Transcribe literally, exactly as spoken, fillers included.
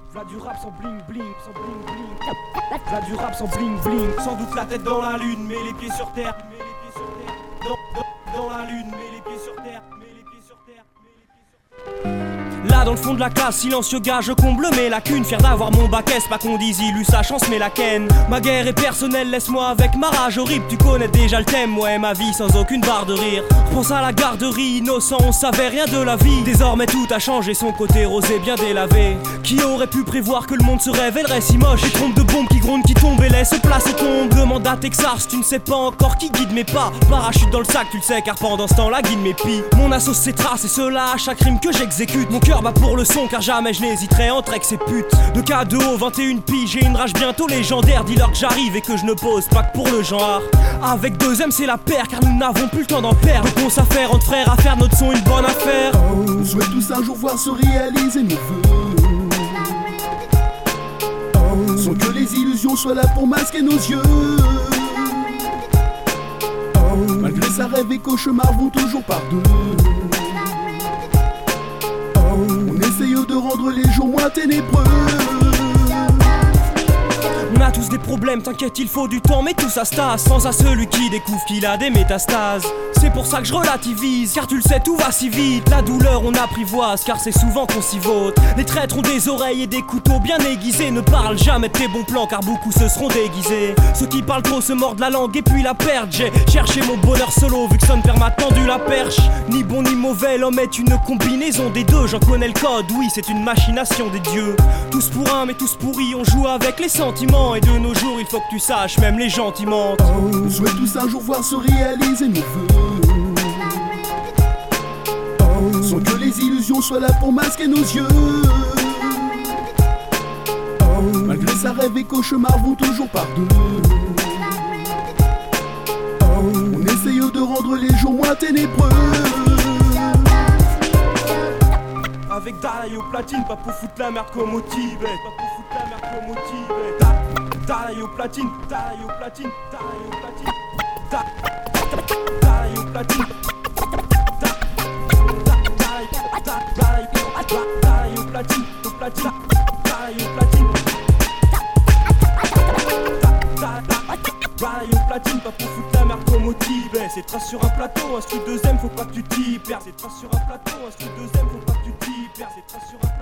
V'là du rap sans bling bling, sans bling bling. V'là du rap sans bling bling. Sans doute la tête dans la lune, mais les pieds sur terre. Mais les pieds sur terre. Dans, dans, dans la lune, mais les pieds sur terre. Mais les pieds sur terre. Mais les pieds sur terre. Là dans le fond de la classe, silencieux gars, je comble mes lacunes. Fier d'avoir mon bac S, pas qu'on dise il eut sa chance mais la ken. Ma guerre est personnelle, laisse-moi avec ma rage horrible. Tu connais déjà le thème, ouais ma vie sans aucune barre de rire. Pense à la garderie, innocent, on savait rien de la vie. Désormais tout a changé, son côté rosé bien délavé. Qui aurait pu prévoir que le monde se révélerait si moche? Des trompes de bombes qui grondent, qui tombent et laissent place et tombent. Demande à Texas, tu ne sais pas encore qui guide mes pas. Parachute dans le sac, tu le sais car pendant ce temps la guide mes pis. Mon assaut ses traces et cela à chaque rime que j'exécute. Mon cœur bat pour le son car jamais je n'hésiterai entre ex et pute. De K deux O, vingt et une piges, j'ai une rage bientôt légendaire. Dis-leur que j'arrive et que je ne pose pas que pour le genre. Avec deux M c'est la paire car nous n'avons plus le temps d'en perdre. Donc on s'affaire entre frères à faire notre son une bonne affaire. On souhaite tous un jour voir se réaliser nos vœux. Oh, sans que les illusions soient là pour masquer nos yeux. Oh, malgré sa rêve et cauchemars vont toujours par deux. On essaye de rendre les jours moins ténébreux. On a tous des problèmes, t'inquiète il faut du temps mais tout ça se tasse. Sans à celui qui découvre qu'il a des métastases. C'est pour ça que je relativise, car tu le sais tout va si vite. La douleur on apprivoise, car c'est souvent qu'on s'y vote. Les traîtres ont des oreilles et des couteaux bien aiguisés. Ne parle jamais de tes bons plans, car beaucoup se seront déguisés. Ceux qui parlent trop se mordent la langue et puis la perdent. J'ai cherché mon bonheur solo, vu que son père m'a tendu la perche. Ni bon ni mauvais, l'homme est une combinaison des deux. J'en connais le code, oui c'est une machination des dieux. Tous pour un mais tous pourris, on joue avec les sentiments. Et de nos jours il faut que tu saches, même les gentils mentent. Oh, on souhaite tous un jour voir se réaliser nos vœux. Oh, sans que les illusions soient là pour masquer nos yeux. Oh, malgré sa rêve et cauchemars vont toujours par deux. Oh, on essaye de rendre les jours moins ténébreux. Avec Dalai au platine, pas pour foutre la merde comme au Tibet. Pas pour foutre la merde comme au Tibet. Da, Dalai au platine, Dalai au platine, Dalai au platine. Da, Dalai au platine. Da, da, Dalai, da, Dalai, da, Dalai au platine, au platine, Dalai au platine. Da, da, Dalai au platine, pas pour foutre la merde comme au Tibet. C'est trace sur un plateau, un truc deuxième, faut pas que tu t'y perds. C'est trace sur un plateau, un truc deuxième, faut pas que tu t'y perds. C'est trace sur un